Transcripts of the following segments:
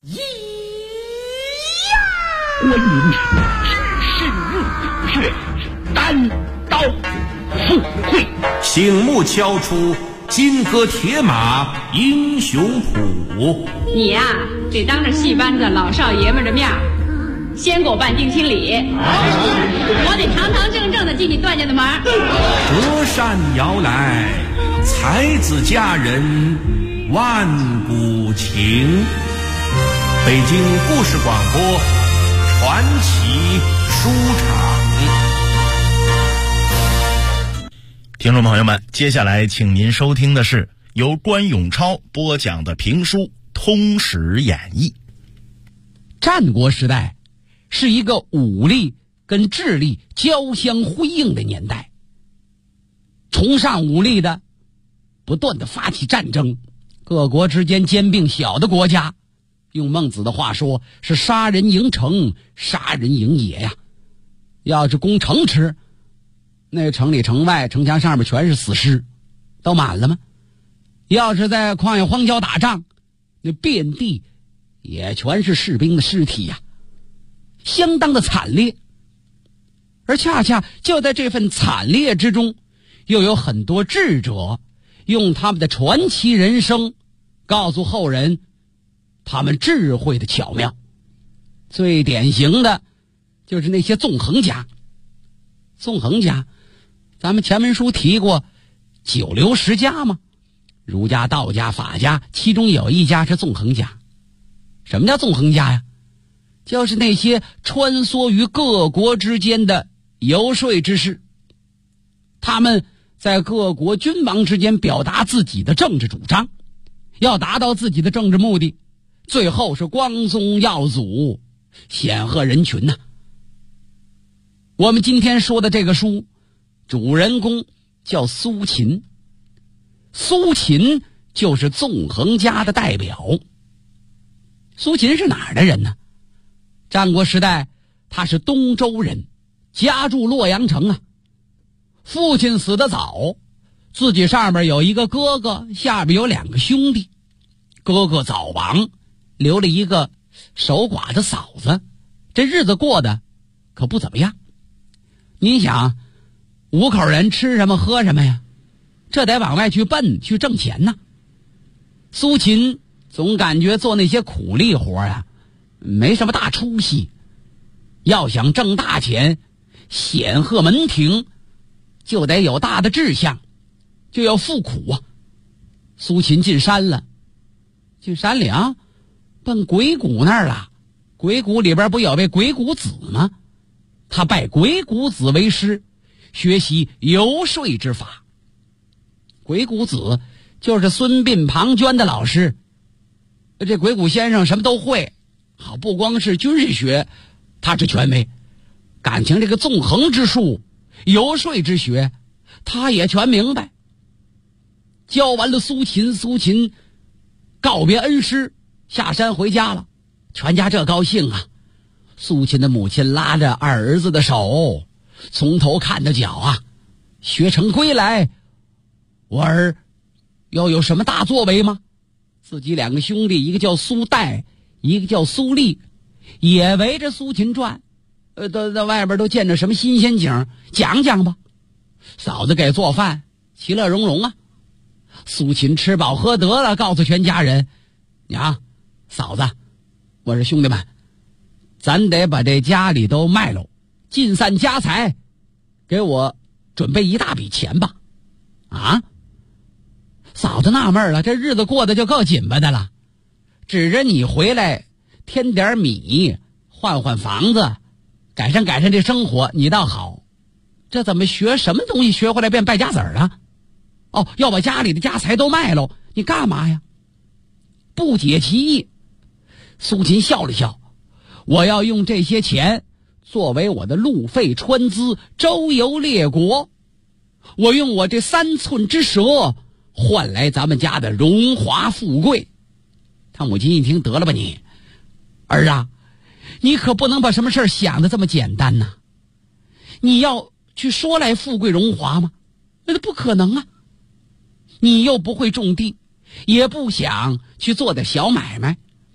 咿呀！观音只是入穴，单刀赴会， 醒目敲出金戈铁马英雄谱。 你呀，得当着戏班子老少爷们的面先给我办定亲礼，我得堂堂正正的进你段家的门。 折扇摇来，才子佳人万古情。北京故事广播传奇书场。 听众朋友们，接下来请您收听的是由关永超播讲的评书《通史演义》。 战国时代是一个武力跟智力交相辉映的年代，崇尚武力的不断的发起战争，各国之间兼并小的国家，用孟子的话说是杀人营城，杀人营野呀。要是攻城池，那城里城外城墙上面全是死尸，都满了吗？要是在旷野荒郊打仗，那遍地也全是士兵的尸体呀，相当的惨烈。而恰恰就在这份惨烈之中，又有很多智者用他们的传奇人生告诉后人他们智慧的巧妙。最典型的就是那些纵横家。纵横家咱们前文书提过九流十家吗？儒家、道家、法家，其中有一家是纵横家。什么叫纵横家呀？就是那些穿梭于各国之间的游说之士，他们在各国君王之间表达自己的政治主张，要达到自己的政治目的，最后是光宗耀祖，显赫人群呐。我们今天说的这个书，主人公叫苏秦。苏秦就是纵横家的代表。苏秦是哪儿的人呢？战国时代他是东周人，家住洛阳城啊。父亲死得早，自己上面有一个哥哥，下边有两个兄弟。哥哥早亡，留了一个守寡的嫂子，这日子过得可不怎么样。你想五口人吃什么喝什么呀？这得往外去奔，去挣钱呢。苏秦总感觉做那些苦力活啊没什么大出息，要想挣大钱显赫门庭，就得有大的志向，就要富苦啊。苏秦进山了，进山里啊，奔鬼谷那儿了。鬼谷里边不有位鬼谷子吗？他拜鬼谷子为师，学习游说之法。鬼谷子就是孙膑、庞涓的老师。这鬼谷先生什么都会，好，不光是军事学他是权威，感情这个纵横之术、游说之学他也全明白。教完了苏秦，苏秦告别恩师，下山回家了。全家这高兴啊！苏秦的母亲拉着二儿子的手，从头看到脚啊，学成归来，我儿要有什么大作为吗？自己两个兄弟，一个叫苏代，一个叫苏厉，也围着苏秦转，都在外边都见着什么新鲜景，讲讲吧。嫂子给做饭，其乐融融啊。苏秦吃饱喝得了，告诉全家人：娘、嫂子，我说兄弟们，咱得把这家里都卖喽，尽散家财，给我准备一大笔钱吧。啊？嫂子纳闷了，这日子过得就够紧巴的了，指着你回来添点米，换换房子，改善改善这生活，你倒好。这怎么学什么东西学回来变败家子儿了？哦，要把家里的家财都卖喽，你干嘛呀？不解其意。苏秦笑了笑，我要用这些钱作为我的路费川资，周游列国。我用我这3寸之舌换来咱们家的荣华富贵。他母亲一听，得了吧你儿啊，你可不能把什么事想得这么简单呐。你要去说来富贵荣华吗？那不可能啊。你又不会种地，也不想去做点小买卖，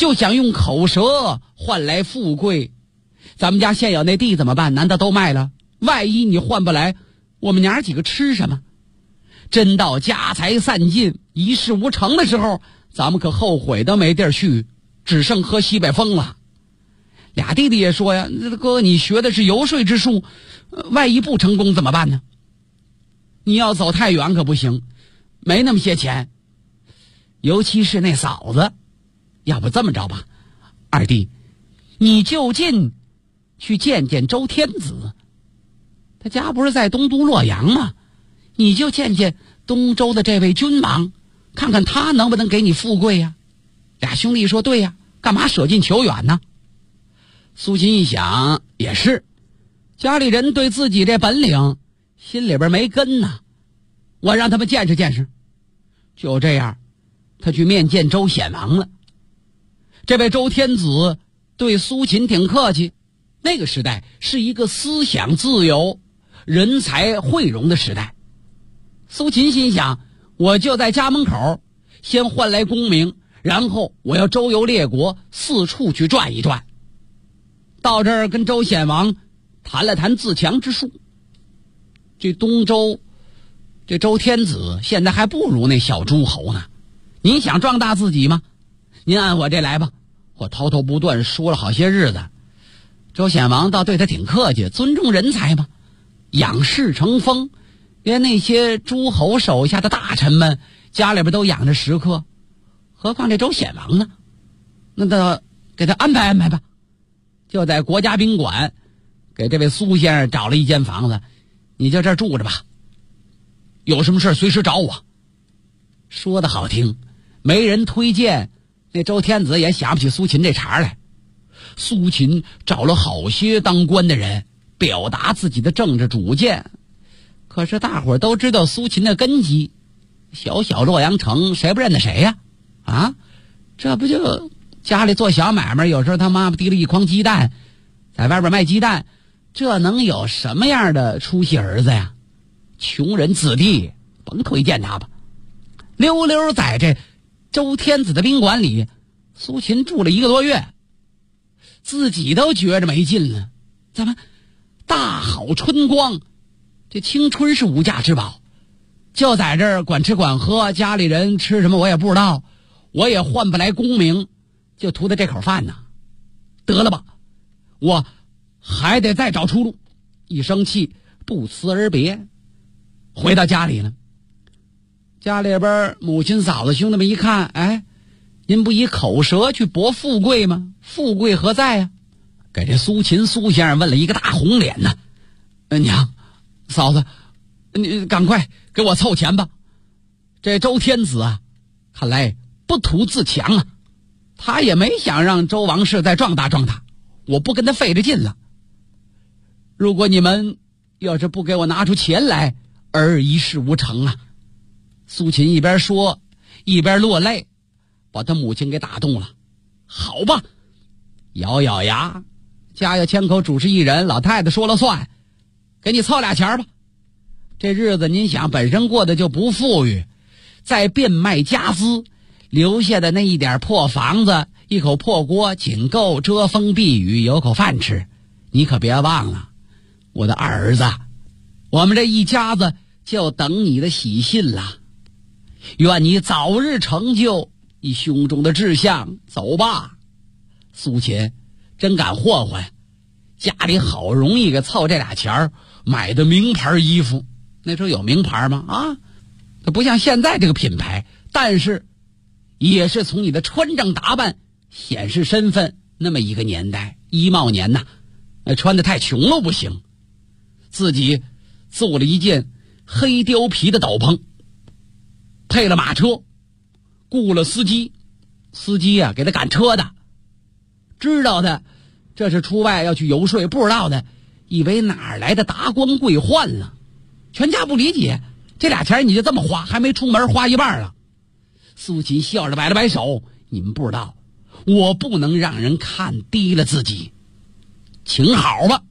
就想用口舌换来富贵。咱们家现有那地怎么办？难道都卖了？万一你换不来，我们娘几个吃什么？真到家财散尽一事无成的时候，咱们可后悔都没地儿去，只剩喝西北风了。俩弟弟也说呀，哥你学的是游说之术，万一不成功怎么办呢？你要走太远可不行，没那么些钱，尤其是那嫂子。要不这么着吧，二弟你就近去见见周天子，他家不是在东都洛阳吗？你就见见东周的这位君王，看看他能不能给你富贵呀。俩兄弟说对呀，干嘛舍近求远呢？苏秦一想也是，家里人对自己这本领心里边没根呢，我让他们见识见识。就这样，他去面见周显王了。这位周天子对苏秦挺客气，那个时代是一个思想自由、人才汇融的时代。苏秦心想，我就在家门口先换来功名，然后我要周游列国，四处去转一转。到这儿跟周显王谈了谈自强之术。这东周这周天子现在还不如那小诸侯呢，您想壮大自己吗？您按我这来吧。我滔滔不断说了好些日子，周显王倒对他挺客气，尊重人才嘛，仰视成风，连那些诸侯手下的大臣们家里边都养着食客，何况这周显王呢？那得给他安排安排吧。就在国家宾馆给这位苏先生找了一间房子，你就这儿住着吧，有什么事随时找我。说的好听，没人推荐，那周天子也想不起苏秦这茬来。苏秦找了好些当官的人表达自己的政治主见，可是大伙都知道苏秦的根基，小小洛阳城谁不认得谁呀？啊，这不就家里做小买卖，有时候他妈妈提了一筐鸡蛋，在外边卖鸡蛋，这能有什么样的出息儿子呀？穷人子弟，甭推荐他吧。溜溜在这周天子的宾馆里，苏秦住了1个多月，自己都觉着没劲了。怎么大好春光，这青春是无价之宝，就在这儿管吃管喝，家里人吃什么我也不知道，我也换不来功名，就图他这口饭呢。得了吧，我还得再找出路。一生气不辞而别，回到家里了。家里边母亲嫂子兄弟们一看，哎，您不以口舌去博富贵吗？富贵何在呀？给这苏秦苏先生问了一个大红脸呢。娘嫂子，你赶快给我凑钱吧。这周天子啊，看来不图自强啊，他也没想让周王室再壮大壮大，我不跟他费着劲了。如果你们要是不给我拿出钱来，而一事无成啊。苏秦一边说一边落泪，把他母亲给打动了。好吧，咬咬牙，家有千口，主事一人，老太太说了算，给你凑俩钱吧。这日子您想本身过得就不富裕，再变卖家资，留下的那一点破房子，一口破锅，仅够遮风避雨，有口饭吃。你可别忘了，我的儿子，我们这一家子就等你的喜信了。愿你早日成就你胸中的志向。走吧。苏秦真敢霍霍呀，家里好容易给凑这俩钱儿买的名牌衣服。那时候有名牌吗？啊，它不像现在这个品牌，但是也是从你的穿着打扮显示身份那么一个年代。衣帽年呐，穿得太穷了不行，自己做了一件黑貂皮的斗篷，配了马车，雇了司机，司机啊给他赶车的。知道的这是出外要去游说，不知道的以为哪来的达官贵宦了。全家不理解，这俩钱你就这么花，还没出门花一半了。苏秦笑着摆了摆手，你们不知道，我不能让人看低了自己，请好吧。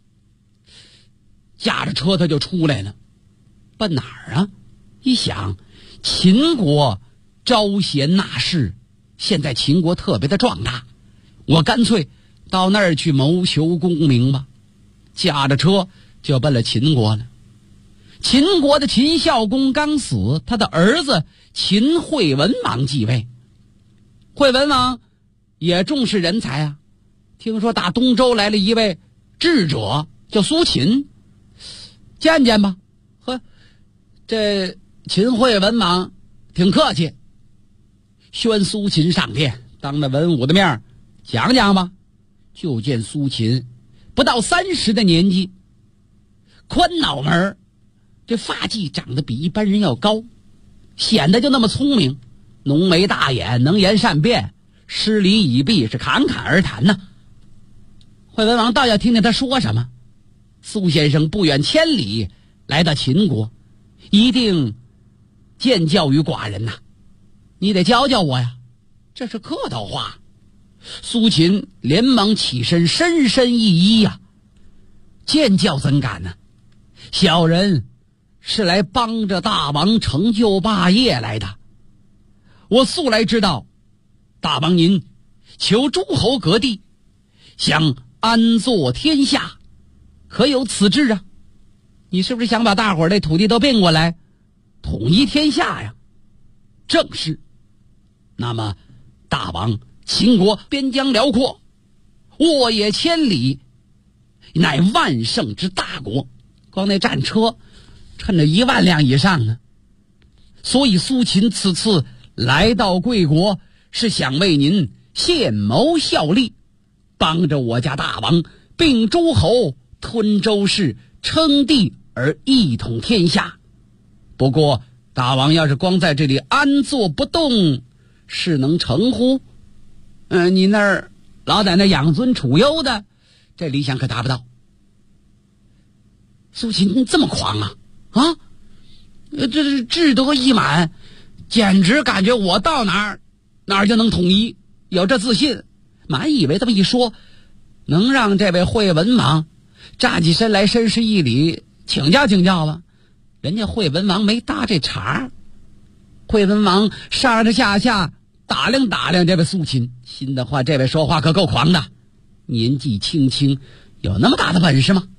驾着车他就出来了，奔哪儿啊？一想秦国招贤纳士， 现在秦国特别的壮大，我干脆到那儿去谋求功名吧。驾着车就奔了秦国了。秦国的秦孝公刚死，他的儿子秦惠文王继位。惠文王也重视人才啊，听说打东周来了一位智者叫苏秦，见见吧。呵，这秦惠文王挺客气，宣苏秦上殿，当着文武的面讲讲吧。就见苏秦不到30的年纪，宽脑门，这发髻长得比一般人要高，显得就那么聪明，浓眉大眼，能言善辩，诗礼已毕，是侃侃而谈呐。惠文王倒要听听他说什么。苏先生不远千里来到秦国，一定见教于寡人呐，你得教教我呀。这是客套话。苏秦连忙起身，深深一揖呀，见教怎敢呢？小人是来帮着大王成就霸业来的。我素来知道，大王您求诸侯各地，想安坐天下，可有此志啊？你是不是想把大伙儿的土地都并过来，统一天下呀？正是。那么大王，秦国边疆辽阔，沃野千里，乃万乘之大国，光那战车趁着1万辆以上呢。所以苏秦此次来到贵国，是想为您献谋效力，帮着我家大王并诸侯，吞周氏，称帝而一统天下。不过大王要是光在这里安坐不动，是能成乎？你那儿老在那养尊处优的，这理想可达不到。苏秦这么狂啊！这是志得意满，简直感觉我到哪儿就能统一，有这自信。满以为这么一说，能让这位惠文王站起身来，深施一礼，请教请教吧。人家惠文王没搭这茬。惠文王上上下下打量打量这位苏秦，心的话，这位说话可够狂的，年纪轻轻有那么大的本事吗？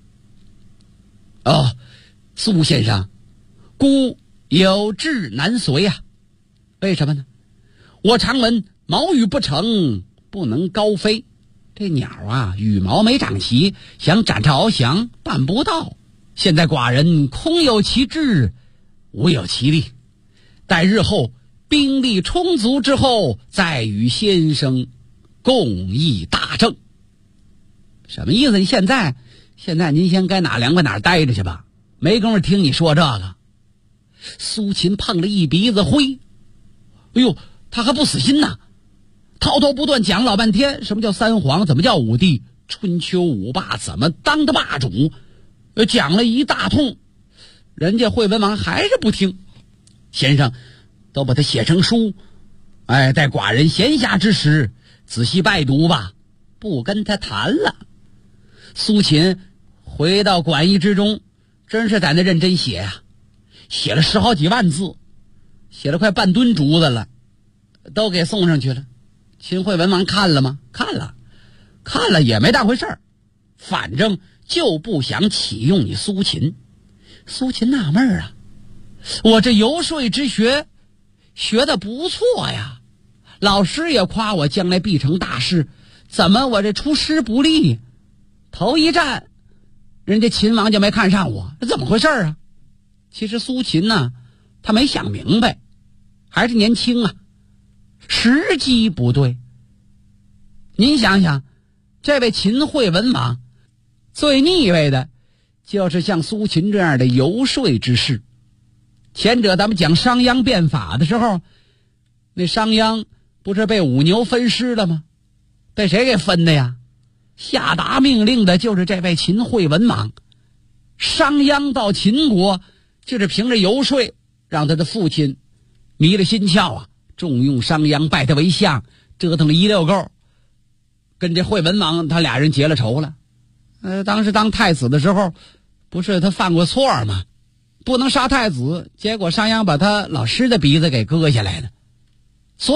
苏先生，孤有志难随啊。为什么呢？我常闻毛羽不成，不能高飞。这鸟啊，羽毛没长齐，想展翅翱翔办不到。现在寡人空有其志，无有其力，待日后兵力充足之后，再与先生共议大政。什么意思？现在您先该哪凉快哪待着去吧，没工夫听你说这个。苏秦碰了一鼻子灰，哎呦，他还不死心呐，滔滔不断讲老半天，什么叫三皇，怎么叫五帝，春秋五霸怎么当的霸主，讲了一大通，人家惠文王还是不听。先生都把它写成书，待寡人闲暇之时仔细拜读吧，不跟他谈了。苏秦回到馆驿之中，真是在那认真写呀，写了10好几万字，写了快半吨竹子了，都给送上去了。秦惠文王看了吗？看了也没当回事儿，反正就不想启用你苏秦。苏秦纳闷啊，我这游说之学学得不错呀，老师也夸我将来必成大事，怎么我这出师不利？头一战人家秦王就没看上我，这怎么回事啊？其实苏秦呢，他没想明白，还是年轻啊，时机不对。您想想，这位秦惠文王最腻味的就是像苏秦这样的游说之士。前者咱们讲商鞅变法的时候，那商鞅不是被五牛分尸了吗？被谁给分的呀？下达命令的就是这位秦惠文王。商鞅到秦国就是凭着游说，让他的父亲迷了心窍啊，重用商鞅，拜他为相，折腾了一溜够，跟这惠文王他俩人结了仇了。当时当太子的时候，不是他犯过错吗？不能杀太子，结果商鞅把他老师的鼻子给割下来了。所以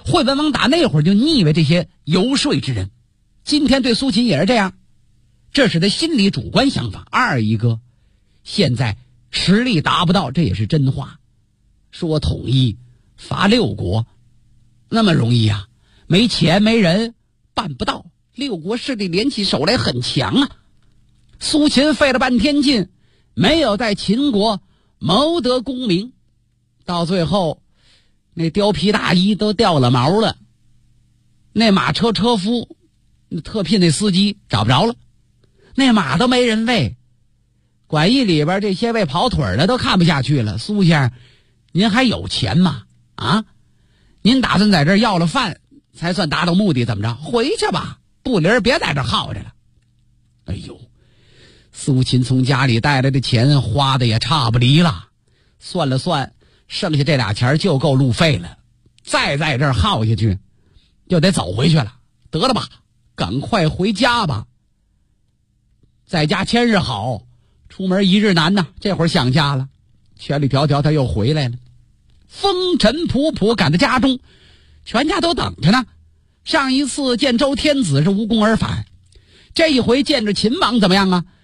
惠文王打那会儿就腻歪这些游说之人，今天对苏秦也是这样，这是他心里主观想法。二一个，现在实力达不到，这也是真话。说统一伐六国那么容易啊？没钱没人办不到，六国势力联起手来很强啊。苏秦费了半天劲，没有在秦国谋得功名，到最后那貂皮大衣都掉了毛了，那马车车夫特聘那司机找不着了，那马都没人喂，馆驿里边这些喂跑腿的都看不下去了。苏先生，您还有钱吗？啊，您打算在这儿要了饭才算达到目的，怎么着？回去吧，不离儿别在这儿耗着了。哎呦，苏秦从家里带来的钱花的也差不离了，算了算，剩下这俩钱就够路费了，再在这儿耗下去就得走回去了。得了吧，赶快回家吧，在家千日好，出门一日难呐。这会儿想家了，千里迢迢他又回来了，风尘仆仆赶到家中，全家都等着呢。上一次见周天子是无功而返，这一回见着秦王怎么样啊？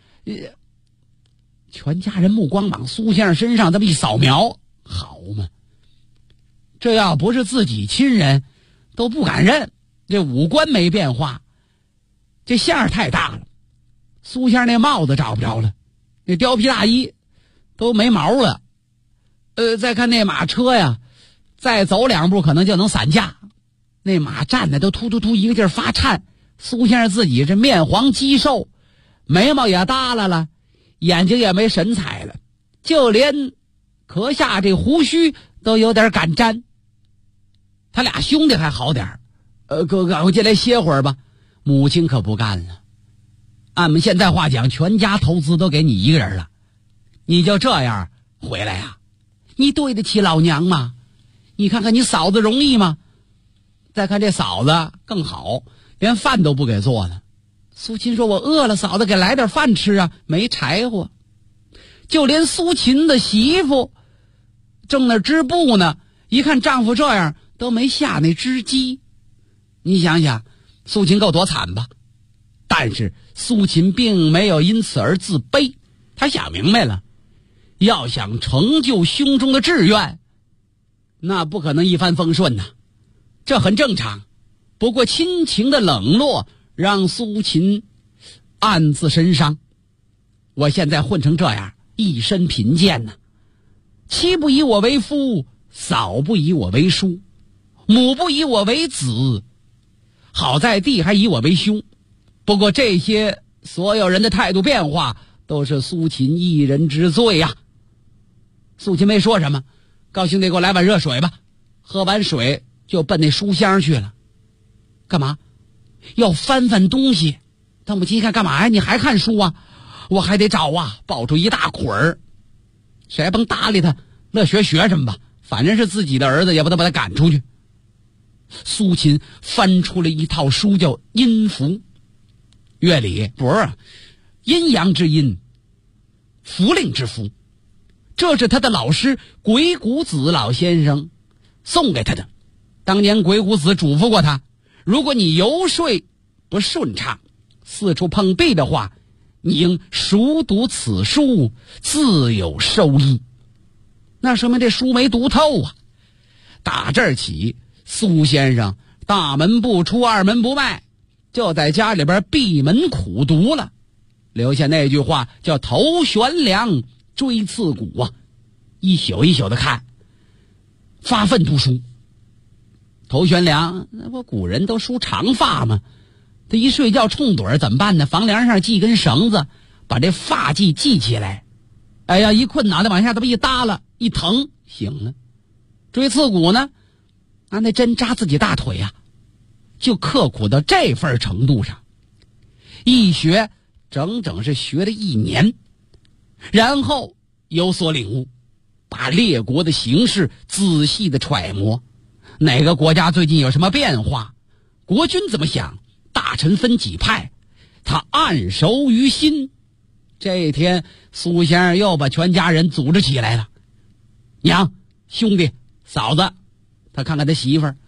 全家人目光往苏先生身上这么一扫描，好嘛，这要不是自己亲人都不敢认。这五官没变化，这馅儿太大了。苏先生那帽子找不着了，那貂皮大衣都没毛了。再看那马车呀，再走两步可能就能散架。那马站的都突突突一个劲儿发颤。苏先生自己这面黄肌瘦，眉毛也耷拉了，眼睛也没神采了，就连壳下这胡须都有点敢粘。他俩兄弟还好点哥赶快进来歇会儿吧。母亲可不干了，按我们现在话讲，全家投资都给你一个人了，你就这样回来呀？你对得起老娘吗？你看看你嫂子容易吗？再看这嫂子更好，连饭都不给做了。苏秦说，我饿了，嫂子给来点饭吃啊。没柴火，就连苏秦的媳妇正那织布呢，一看丈夫这样都没下那织机。你想想苏秦够多惨吧。但是苏秦并没有因此而自卑，他想明白了，要想成就胸中的志愿，那不可能一帆风顺呐，这很正常。不过亲情的冷落让苏秦暗自神伤。我现在混成这样，一身贫贱呢，妻不以我为夫，嫂不以我为叔，母不以我为子，好在弟还以我为兄。不过这些所有人的态度变化都是苏秦一人之罪呀。苏秦没说什么，高兄弟给我来碗热水吧。喝完水就奔那书箱去了。干嘛？要翻翻东西。他母亲一看，干嘛呀？你还看书啊？我还得找啊，抱出一大捆儿。谁甭搭理他，乐学什么吧，反正是自己的儿子，也不能把他赶出去。苏秦翻出了一套书，叫《阴符》，乐理不是阴阳之阴，符令之符，这是他的老师鬼谷子老先生送给他的。当年鬼谷子嘱咐过他，如果你游说不顺畅，四处碰壁的话，你应熟读此书，自有收益。那说明这书没读透啊。打这儿起，苏先生大门不出，二门不迈，就在家里边闭门苦读了，留下那句话叫头悬梁，锥刺股啊，一宿一宿的看，发奋读书。头悬梁，那不古人都梳长发吗？他一睡觉冲盹怎么办呢？房梁上系根绳子，把这发髻系起来。哎呀，一困脑袋往下这么一耷拉，一疼醒了。锥刺股呢，拿那针扎自己大腿啊，就刻苦到这份程度上。一学整整是学了1年，然后有所领悟，把列国的形势仔细的揣摩，哪个国家最近有什么变化，国君怎么想，大臣分几派，他暗熟于心。这一天苏先生又把全家人组织起来了，娘、兄弟、嫂子，他看看他媳妇儿，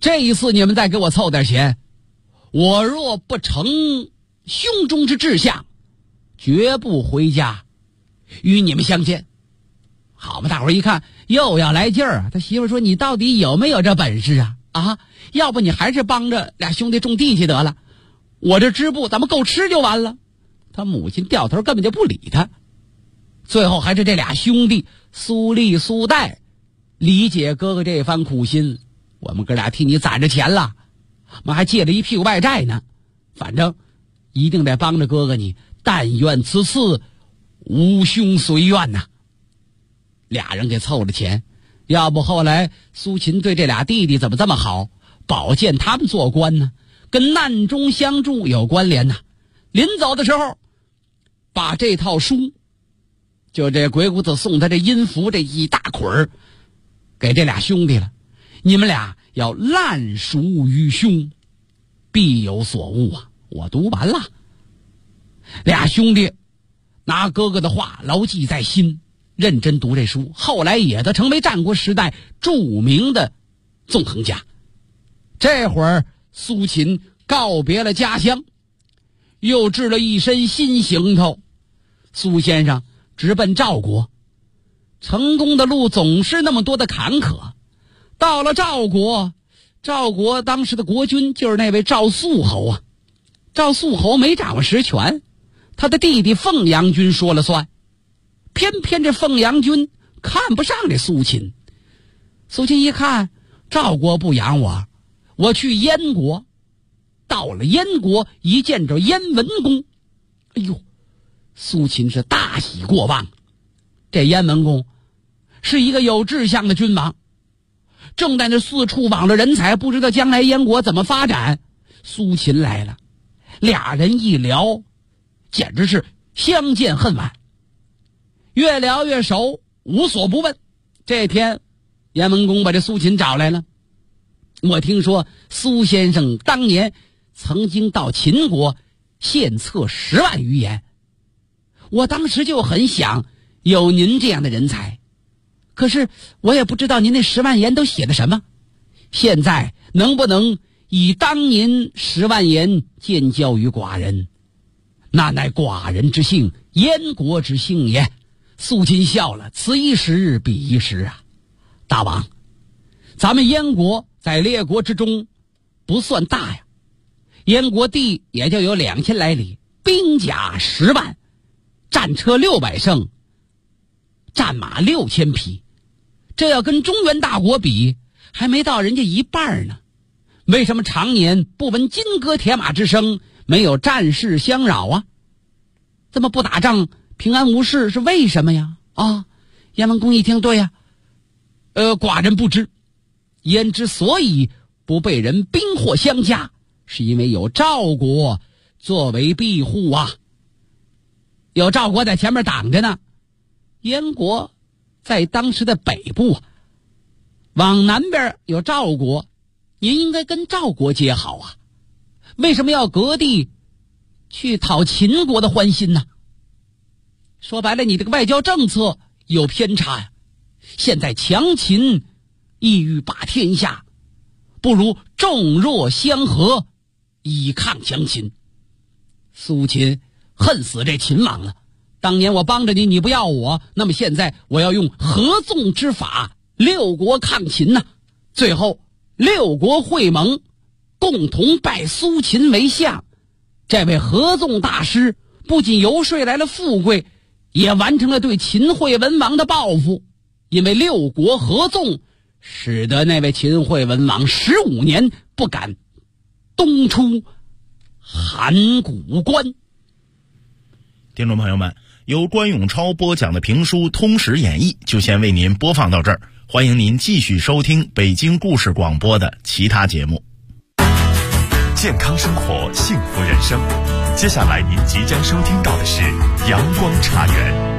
这一次你们再给我凑点钱，我若不成胸中之志向，绝不回家与你们相见。好嘛，大伙儿一看又要来劲儿啊！他媳妇说：“你到底有没有这本事啊？啊，要不你还是帮着俩兄弟种地去得了，我这织布咱们够吃就完了。”他母亲掉头根本就不理他。最后还是这俩兄弟苏丽、苏代理解哥哥这番苦心，我们哥俩替你攒着钱了，我们还借了一屁股外债呢，反正一定得帮着哥哥你，但愿此次吾兄随愿呐。俩人给凑了钱，要不后来苏秦对这俩弟弟怎么这么好，保荐他们做官呢？跟难中相助有关联呐。临走的时候，把这套书，就这鬼谷子送他这阴符这一大捆儿，给这俩兄弟了。你们俩要烂熟于胸，必有所悟啊！我读完了，俩兄弟拿哥哥的话牢记在心，认真读这书，后来也都成为战国时代著名的纵横家。这会儿苏秦告别了家乡，又制了一身新行头，苏先生直奔赵国。成功的路总是那么多的坎坷，到了赵国，赵国当时的国君就是那位赵肃侯啊。赵肃侯没掌握实权，他的弟弟凤阳君说了算，偏偏这凤阳君看不上这苏秦。苏秦一看赵国不养我，我去燕国。到了燕国，一见着燕文公，哎呦，苏秦是大喜过望。这燕文公是一个有志向的君王，正在那四处网罗人才，不知道将来燕国怎么发展。苏秦来了，俩人一聊，简直是相见恨晚，越聊越熟，无所不问。这天燕文公把这苏秦找来了，我听说苏先生当年曾经到秦国献策10万余言，我当时就很想有您这样的人才，可是我也不知道您那10万言都写的什么。现在能不能以当年10万言见教于寡人？那乃寡人之幸，燕国之幸也。苏秦笑了，此一时彼一时啊。大王，咱们燕国在列国之中不算大呀，燕国地也就有2000来里，兵甲10万，战车600乘，战马6000匹，这要跟中原大国比，还没到人家一半呢。为什么常年不闻金戈铁马之声，没有战事相扰啊？这么不打仗平安无事是为什么呀？啊，燕文公一听，对呀，寡人不知。燕之所以不被人兵祸相加，是因为有赵国作为庇护啊，有赵国在前面挡着呢。燕国在当时的北部，往南边有赵国，您应该跟赵国结好啊，为什么要割地去讨秦国的欢心呢？说白了，你这个外交政策有偏差呀。现在强秦意欲把天下，不如众弱相和，以抗强秦。苏秦恨死这秦王了，当年我帮着你，你不要我，那么现在我要用合纵之法，6国抗秦呐。最后6国会盟，共同拜苏秦为相。这位合纵大师不仅游说来了富贵，也完成了对秦惠文王的报复。因为6国合纵，使得那位秦惠文王15年不敢东出函谷关。 听众朋友们，由关永超播讲的评书《通史演义》就先为您播放到这儿，欢迎您继续收听北京故事广播的其他节目。 健康生活，幸福人生。接下来您即将收听到的是阳光茶园。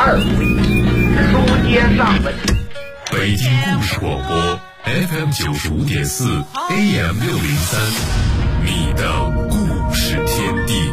二回，书接上文。 北京故事广播 FM 95.4 AM 603，你的故事天地。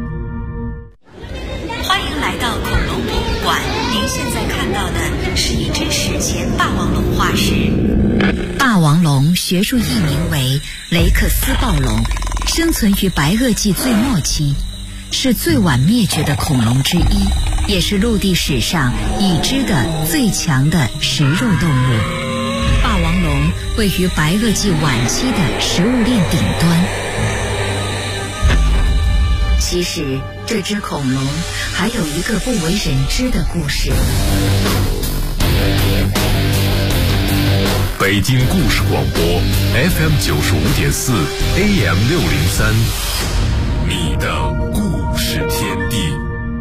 欢迎来到恐龙博物馆，您现在看到的是一只史前霸王龙化石。霸王龙学术译名为雷克斯暴龙，生存于白垩纪最末期，是最晚灭绝的恐龙之一，也是陆地史上已知的最强的食肉动物。霸王龙位于白垩纪晚期的食物链顶端。其实这只恐龙还有一个不为人知的故事。 北京故事广播 FM 95.4 AM 603，你的故事天地。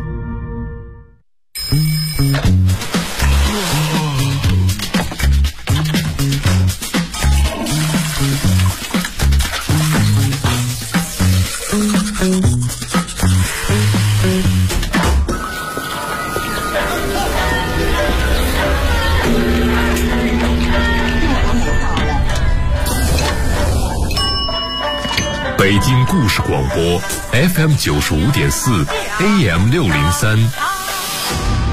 北京故事广播 FM 95.4 AM 603。